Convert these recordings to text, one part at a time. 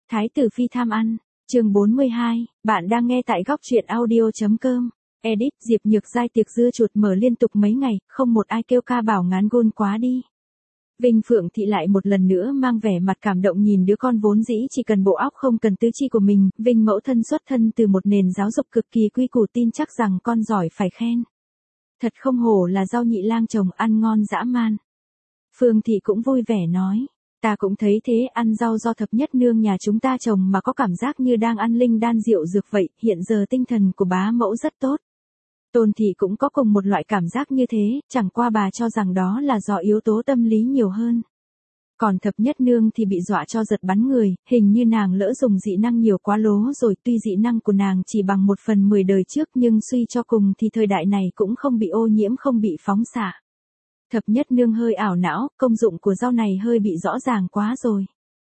Thái tử phi tham ăn, chương 42, bạn đang nghe tại góc truyện audio.com. Edit, Diệp Nhược Giai tiệc dưa chuột mở liên tục mấy ngày, không một ai kêu ca bảo ngán gôn quá đi. Vinh Phượng Thị lại một lần nữa mang vẻ mặt cảm động nhìn đứa con vốn dĩ chỉ cần bộ óc không cần tứ chi của mình, Vinh mẫu thân xuất thân từ một nền giáo dục cực kỳ quy củ tin chắc rằng con giỏi phải khen. Thật không hổ là rau nhị lang chồng ăn ngon dã man. Phương Thị cũng vui vẻ nói. Ta cũng thấy thế, ăn rau do thập nhất nương nhà chúng ta trồng mà có cảm giác như đang ăn linh đan rượu dược vậy, hiện giờ tinh thần của bá mẫu rất tốt. Tôn Thị cũng có cùng một loại cảm giác như thế, chẳng qua bà cho rằng đó là do yếu tố tâm lý nhiều hơn. Còn thập nhất nương thì bị dọa cho giật bắn người, hình như nàng lỡ dùng dị năng nhiều quá lố rồi, tuy dị năng của nàng chỉ bằng 1/10 đời trước nhưng suy cho cùng thì thời đại này cũng không bị ô nhiễm, không bị phóng xạ. Thập nhất nương hơi ảo não, công dụng của rau này hơi bị rõ ràng quá rồi.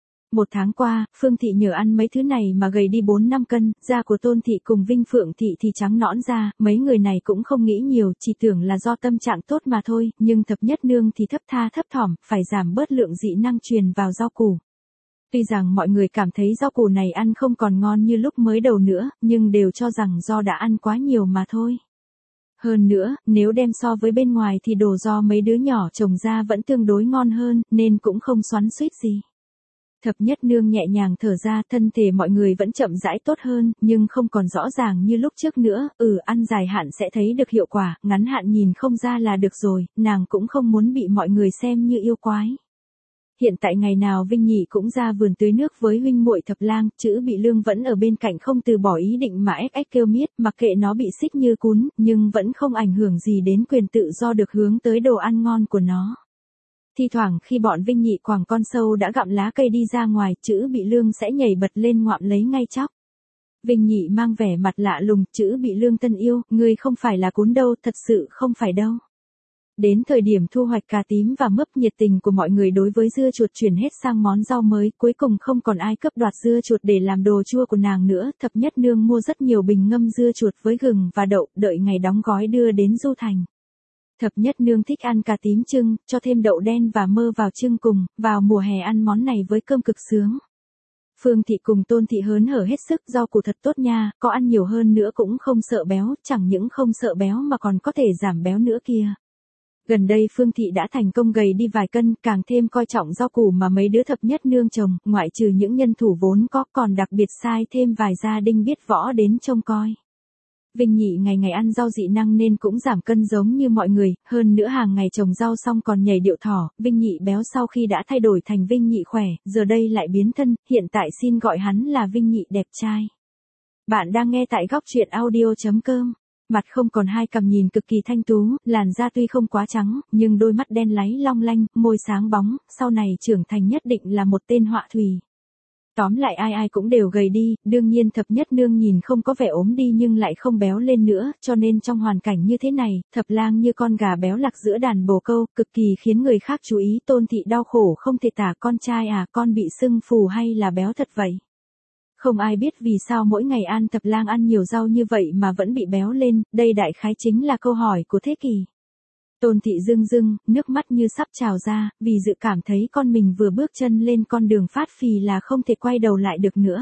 1 tháng qua, Phương Thị nhờ ăn mấy thứ này mà gầy đi 4-5 cân, da của Tôn Thị cùng Vinh Phượng Thị thì trắng nõn ra, mấy người này cũng không nghĩ nhiều, chỉ tưởng là do tâm trạng tốt mà thôi, nhưng thập nhất nương thì thấp tha thấp thỏm, phải giảm bớt lượng dị năng truyền vào rau củ. Tuy rằng mọi người cảm thấy rau củ này ăn không còn ngon như lúc mới đầu nữa, nhưng đều cho rằng do đã ăn quá nhiều mà thôi. Hơn nữa, nếu đem so với bên ngoài thì đồ do mấy đứa nhỏ trồng ra vẫn tương đối ngon hơn, nên cũng không xoắn xuýt gì. Thập nhất nương nhẹ nhàng thở ra, thân thể mọi người vẫn chậm rãi tốt hơn, nhưng không còn rõ ràng như lúc trước nữa, ăn dài hạn sẽ thấy được hiệu quả, ngắn hạn nhìn không ra là được rồi, nàng cũng không muốn bị mọi người xem như yêu quái. Hiện tại ngày nào Vinh Nhị cũng ra vườn tưới nước với huynh muội Thập Lang, Chữ Bị Lương vẫn ở bên cạnh không từ bỏ ý định mà ếch kêu miết, mặc kệ nó bị xích như cún, nhưng vẫn không ảnh hưởng gì đến quyền tự do được hướng tới đồ ăn ngon của nó. Thi thoảng khi bọn Vinh Nhị quàng con sâu đã gặm lá cây đi ra ngoài, Chữ Bị Lương sẽ nhảy bật lên ngoạm lấy ngay chóc. Vinh Nhị mang vẻ mặt lạ lùng, Chữ Bị Lương thân yêu, ngươi không phải là cún đâu, thật sự không phải đâu. Đến thời điểm thu hoạch cà tím và mướp, nhiệt tình của mọi người đối với dưa chuột chuyển hết sang món rau mới, cuối cùng không còn ai cướp đoạt dưa chuột để làm đồ chua của nàng nữa, thập nhất nương mua rất nhiều bình ngâm dưa chuột với gừng và đậu, đợi ngày đóng gói đưa đến Du Thành. Thập nhất nương thích ăn cà tím trưng, cho thêm đậu đen và mơ vào trưng cùng, vào mùa hè ăn món này với cơm cực sướng. Phương Thị cùng Tôn Thị hớn hở hết sức, rau củ thật tốt nha, có ăn nhiều hơn nữa cũng không sợ béo, chẳng những không sợ béo mà còn có thể giảm béo nữa kia. Gần đây Phương Thị đã thành công gầy đi vài cân, càng thêm coi trọng rau củ mà mấy đứa thập nhất nương trồng, ngoại trừ những nhân thủ vốn có còn đặc biệt sai thêm vài gia đình biết võ đến trông coi. Vinh Nhị ngày ngày ăn rau dị năng nên cũng giảm cân giống như mọi người, hơn nữa hàng ngày trồng rau xong còn nhảy điệu thỏ, Vinh Nhị béo sau khi đã thay đổi thành Vinh Nhị khỏe, giờ đây lại biến thân, hiện tại xin gọi hắn là Vinh Nhị đẹp trai. Bạn đang nghe tại góc truyện audio.com. Mặt không còn hai cằm nhìn cực kỳ thanh tú, làn da tuy không quá trắng, nhưng đôi mắt đen láy long lanh, môi sáng bóng, sau này trưởng thành nhất định là một tên họa thủy. Tóm lại ai ai cũng đều gầy đi, đương nhiên thập nhất nương nhìn không có vẻ ốm đi nhưng lại không béo lên nữa, cho nên trong hoàn cảnh như thế này, Thập Lang như con gà béo lạc giữa đàn bồ câu, cực kỳ khiến người khác chú ý. Tôn Thị đau khổ không thể tả, con trai à, con bị sưng phù hay là béo thật vậy? Không ai biết vì sao mỗi ngày An Thập Lang ăn nhiều rau như vậy mà vẫn bị béo lên, đây đại khái chính là câu hỏi của thế kỷ. Tôn Thị rưng rưng, nước mắt như sắp trào ra, vì dự cảm thấy con mình vừa bước chân lên con đường phát phì là không thể quay đầu lại được nữa.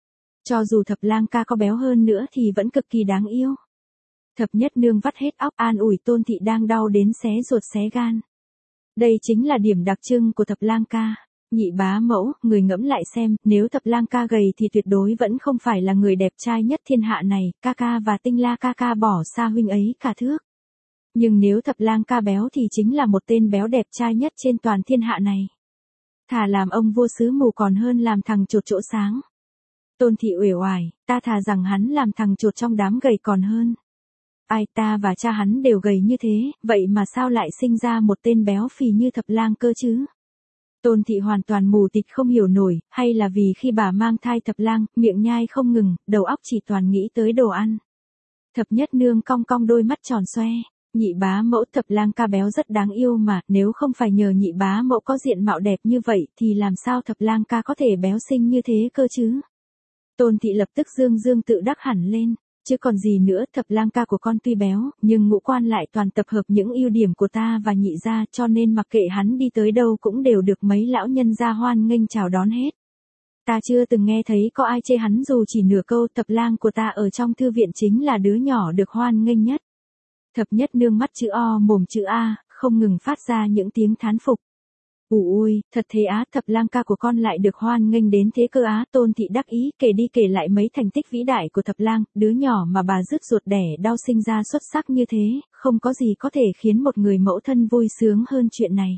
Cho dù Thập Lang ca có béo hơn nữa thì vẫn cực kỳ đáng yêu. Thập nhất nương vắt hết óc an ủi Tôn Thị đang đau đến xé ruột xé gan. Đây chính là điểm đặc trưng của Thập Lang ca. Nhị bá mẫu, người ngẫm lại xem, nếu Thập Lang ca gầy thì tuyệt đối vẫn không phải là người đẹp trai nhất thiên hạ này, ca ca và Tinh La ca ca bỏ xa huynh ấy cả thước. Nhưng nếu Thập Lang ca béo thì chính là một tên béo đẹp trai nhất trên toàn thiên hạ này. Thà làm ông vua xứ mù còn hơn làm thằng chột chỗ sáng. Tôn Thị uể oải, ta thà rằng hắn làm thằng chột trong đám gầy còn hơn. Ai, ta và cha hắn đều gầy như thế, vậy mà sao lại sinh ra một tên béo phì như Thập Lang cơ chứ? Tôn Thị hoàn toàn mù tịt không hiểu nổi, hay là vì khi bà mang thai Thập Lang, miệng nhai không ngừng, đầu óc chỉ toàn nghĩ tới đồ ăn. Thập nhất nương cong cong đôi mắt tròn xoe, nhị bá mẫu, Thập Lang ca béo rất đáng yêu mà, nếu không phải nhờ nhị bá mẫu có diện mạo đẹp như vậy thì làm sao Thập Lang ca có thể béo xinh như thế cơ chứ? Tôn Thị lập tức dương dương tự đắc hẳn lên. Chứ còn gì nữa, Thập Lang ca của con tuy béo, nhưng ngũ quan lại toàn tập hợp những ưu điểm của ta và nhị gia, cho nên mặc kệ hắn đi tới đâu cũng đều được mấy lão nhân gia hoan nghênh chào đón hết. Ta chưa từng nghe thấy có ai chê hắn dù chỉ nửa câu. Thập lang của ta ở trong thư viện chính là đứa nhỏ được hoan nghênh nhất. Thập nhất nương mắt chữ O mồm chữ A, không ngừng phát ra những tiếng thán phục. Ui, thật thế á, thập lang ca của con lại được hoan nghênh đến thế cơ á. Tôn thị đắc ý kể đi kể lại mấy thành tích vĩ đại của thập lang, đứa nhỏ mà bà rứt ruột đẻ đau sinh ra xuất sắc như thế, không có gì có thể khiến một người mẫu thân vui sướng hơn chuyện này.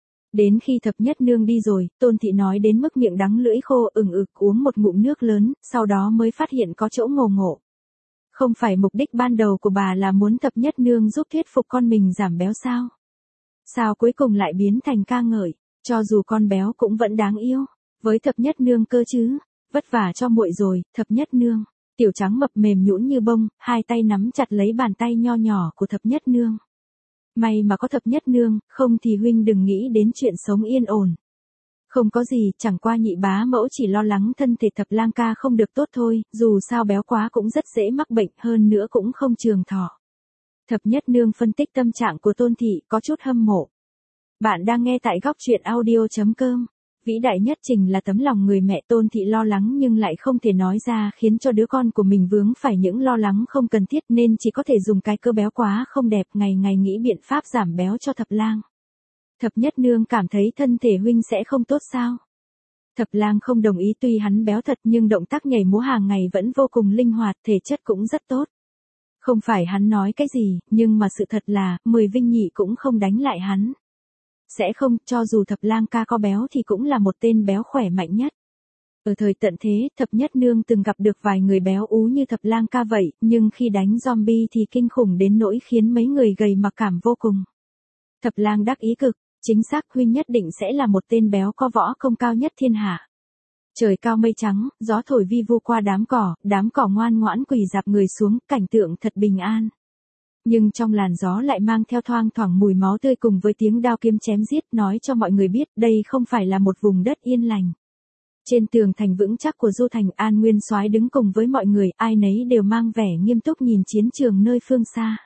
Đến khi thập nhất nương đi rồi, Tôn thị nói đến mức miệng đắng lưỡi khô uống một ngụm nước lớn, sau đó mới phát hiện có chỗ ngộ ngộ. Không phải mục đích ban đầu của bà là muốn thập nhất nương giúp thuyết phục con mình giảm béo sao? Sao cuối cùng lại biến thành ca ngợi, cho dù con béo cũng vẫn đáng yêu, với thập nhất nương cơ chứ, vất vả cho muội rồi, thập nhất nương, tiểu trắng mập mềm nhũn như bông, hai tay nắm chặt lấy bàn tay nho nhỏ của thập nhất nương. May mà có thập nhất nương, không thì huynh đừng nghĩ đến chuyện sống yên ổn. Không có gì, chẳng qua nhị bá mẫu chỉ lo lắng thân thể thập lang ca không được tốt thôi, dù sao béo quá cũng rất dễ mắc bệnh, hơn nữa cũng không trường thọ. Thập nhất nương phân tích tâm trạng của Tôn thị, có chút hâm mộ. Bạn đang nghe tại góc truyện audio.com. Vĩ đại nhất trình là tấm lòng người mẹ. Tôn thị lo lắng nhưng lại không thể nói ra, khiến cho đứa con của mình vướng phải những lo lắng không cần thiết, nên chỉ có thể dùng cái cơ béo quá không đẹp, ngày ngày nghĩ biện pháp giảm béo cho thập lang. Thập nhất nương cảm thấy thân thể huynh sẽ không tốt sao? Thập lang không đồng ý, tuy hắn béo thật nhưng động tác nhảy múa hàng ngày vẫn vô cùng linh hoạt, thể chất cũng rất tốt. Không phải hắn nói cái gì, nhưng mà sự thật là, 10 vinh nhị cũng không đánh lại hắn. Sẽ không, cho dù thập lang ca có béo thì cũng là một tên béo khỏe mạnh nhất. Ở thời tận thế, thập nhất nương từng gặp được vài người béo ú như thập lang ca vậy, nhưng khi đánh zombie thì kinh khủng đến nỗi khiến mấy người gầy mặc cảm vô cùng. Thập lang đắc ý cực, chính xác huynh nhất định sẽ là một tên béo có võ công cao nhất thiên hạ. Trời cao mây trắng, gió thổi vi vu qua đám cỏ ngoan ngoãn quỳ rạp người xuống, cảnh tượng thật bình an. Nhưng trong làn gió lại mang theo thoang thoảng mùi máu tươi cùng với tiếng đao kiếm chém giết, nói cho mọi người biết đây không phải là một vùng đất yên lành. Trên tường thành vững chắc của Du Thành, An Nguyên Soái đứng cùng với mọi người, ai nấy đều mang vẻ nghiêm túc nhìn chiến trường nơi phương xa.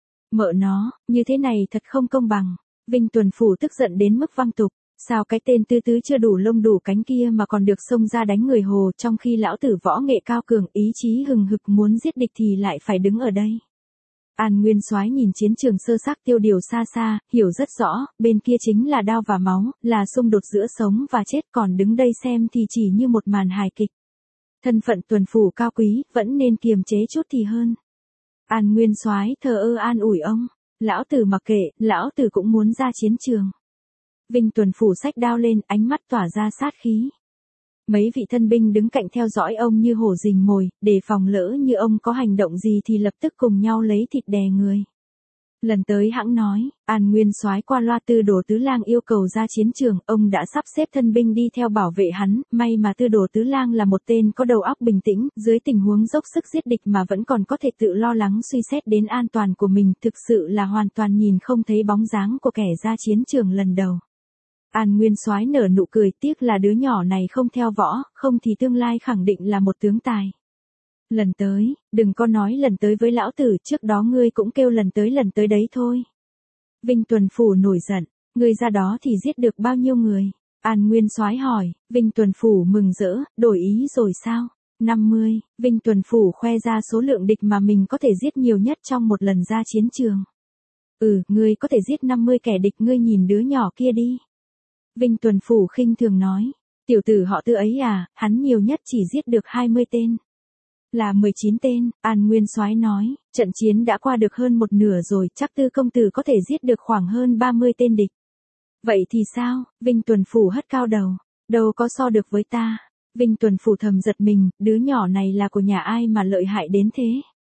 Mợ nó, như thế này thật không công bằng. Vinh Tuần Phủ tức giận đến mức văng tục. Sao cái tên tư tứ chưa đủ lông đủ cánh kia mà còn được xông ra đánh người Hồ, trong khi lão tử võ nghệ cao cường, ý chí hừng hực muốn giết địch thì lại phải đứng ở đây. An Nguyên Soái nhìn chiến trường sơ xác tiêu điều xa xa, hiểu rất rõ, bên kia chính là đao và máu, là xung đột giữa sống và chết, còn đứng đây xem thì chỉ như một màn hài kịch. Thân phận tuần phủ cao quý, vẫn nên kiềm chế chút thì hơn. An Nguyên Soái thờ ơ an ủi ông, lão tử mặc kệ, lão tử cũng muốn ra chiến trường. Vinh Tuần Phủ xách đao lên, ánh mắt tỏa ra sát khí. Mấy vị thân binh đứng cạnh theo dõi ông như hổ rình mồi, để phòng lỡ như ông có hành động gì thì lập tức cùng nhau lấy thịt đè người. Lần tới hãng nói, An Nguyên Soái qua loa Tư Đồ Tứ Lang yêu cầu ra chiến trường, ông đã sắp xếp thân binh đi theo bảo vệ hắn, may mà Tư Đồ Tứ Lang là một tên có đầu óc bình tĩnh, dưới tình huống dốc sức giết địch mà vẫn còn có thể tự lo lắng suy xét đến an toàn của mình, thực sự là hoàn toàn nhìn không thấy bóng dáng của kẻ ra chiến trường lần đầu. An Nguyên Soái nở nụ cười, tiếc là đứa nhỏ này không theo võ, không thì tương lai khẳng định là một tướng tài. Lần tới, đừng có nói lần tới với lão tử, trước đó ngươi cũng kêu lần tới đấy thôi. Vinh Tuần Phủ nổi giận, ngươi ra đó thì giết được bao nhiêu người? An Nguyên Soái hỏi. Vinh Tuần Phủ mừng rỡ, đổi ý rồi sao? 50, Vinh Tuần Phủ khoe ra số lượng địch mà mình có thể giết nhiều nhất trong một lần ra chiến trường. Ngươi có thể giết 50 kẻ địch, ngươi nhìn đứa nhỏ kia đi. Vinh Tuần Phủ khinh thường nói, tiểu tử họ Tư ấy à, hắn nhiều nhất chỉ giết được 20 tên. Là 19 tên, An Nguyên Soái nói, trận chiến đã qua được hơn một nửa rồi, chắc Tư công tử có thể giết được khoảng hơn 30 tên địch. Vậy thì sao? Vinh Tuần Phủ hất cao đầu, đâu có so được với ta. Vinh Tuần Phủ thầm giật mình, đứa nhỏ này là của nhà ai mà lợi hại đến thế?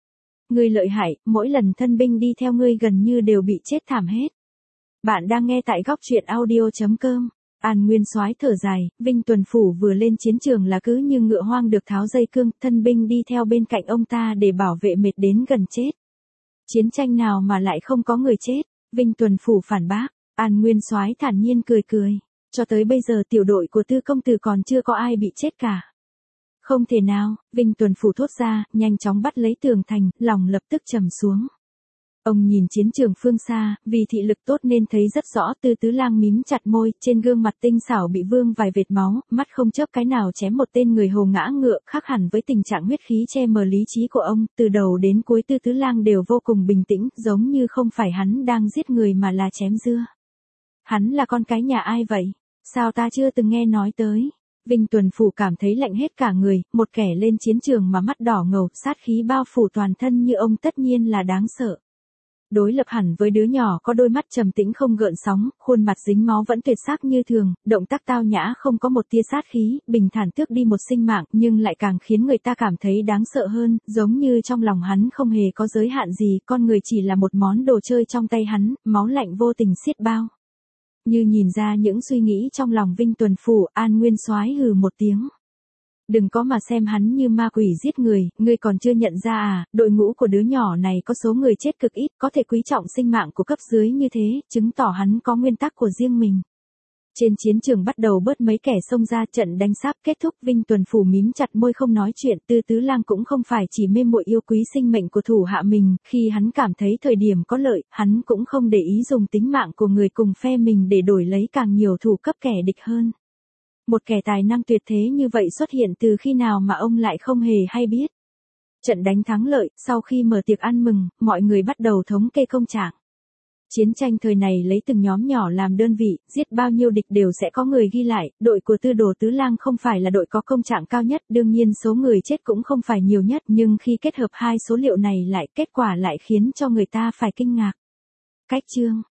Ngươi lợi hại, mỗi lần thân binh đi theo ngươi gần như đều bị chết thảm hết. Bạn đang nghe tại góc truyện audio.com. An Nguyên Soái thở dài, Vinh Tuần Phủ vừa lên chiến trường là cứ như ngựa hoang được tháo dây cương, thân binh đi theo bên cạnh ông ta để bảo vệ mệt đến gần chết. Chiến tranh nào mà lại không có người chết? Vinh Tuần Phủ phản bác. An Nguyên Soái thản nhiên cười cười, cho tới bây giờ tiểu đội của Tư công tử còn chưa có ai bị chết cả. Không thể nào, Vinh Tuần Phủ thốt ra, nhanh chóng bắt lấy tường thành, lòng lập tức trầm xuống. Ông nhìn chiến trường phương xa, vì thị lực tốt nên thấy rất rõ. Tư Tứ Lang mím chặt môi, trên gương mặt tinh xảo bị vương vài vệt máu, mắt không chớp cái nào chém một tên người hầu ngã ngựa, khác hẳn với tình trạng huyết khí che mờ lý trí của ông. Từ đầu đến cuối Tư Tứ Lang đều vô cùng bình tĩnh, giống như không phải hắn đang giết người mà là chém dưa. Hắn là con cái nhà ai vậy? Sao ta chưa từng nghe nói tới? Vinh Tuần Phủ cảm thấy lạnh hết cả người, một kẻ lên chiến trường mà mắt đỏ ngầu, sát khí bao phủ toàn thân như ông tất nhiên là đáng sợ. Đối lập hẳn với đứa nhỏ có đôi mắt trầm tĩnh không gợn sóng, khuôn mặt dính máu vẫn tuyệt sắc như thường, động tác tao nhã không có một tia sát khí, bình thản tước đi một sinh mạng, nhưng lại càng khiến người ta cảm thấy đáng sợ hơn, giống như trong lòng hắn không hề có giới hạn gì, con người chỉ là một món đồ chơi trong tay hắn, máu lạnh vô tình xiết bao. Như nhìn ra những suy nghĩ trong lòng Vinh Tuần Phủ, An Nguyên Soái hừ một tiếng. Đừng có mà xem hắn như ma quỷ giết người, ngươi còn chưa nhận ra à, đội ngũ của đứa nhỏ này có số người chết cực ít, có thể quý trọng sinh mạng của cấp dưới như thế, chứng tỏ hắn có nguyên tắc của riêng mình. Trên chiến trường bắt đầu bớt mấy kẻ xông ra, trận đánh sắp kết thúc. Vinh Tuần Phủ mím chặt môi không nói chuyện. Tư Tứ Lang cũng không phải chỉ mê muội yêu quý sinh mệnh của thủ hạ mình, khi hắn cảm thấy thời điểm có lợi, hắn cũng không để ý dùng tính mạng của người cùng phe mình để đổi lấy càng nhiều thủ cấp kẻ địch hơn. Một kẻ tài năng tuyệt thế như vậy xuất hiện từ khi nào mà ông lại không hề hay biết. Trận đánh thắng lợi, sau khi mở tiệc ăn mừng, mọi người bắt đầu thống kê công trạng. Chiến tranh thời này lấy từng nhóm nhỏ làm đơn vị, giết bao nhiêu địch đều sẽ có người ghi lại, đội của Tư Đồ Tứ Lang không phải là đội có công trạng cao nhất, đương nhiên số người chết cũng không phải nhiều nhất, nhưng khi kết hợp hai số liệu này lại, kết quả lại khiến cho người ta phải kinh ngạc. Cách chương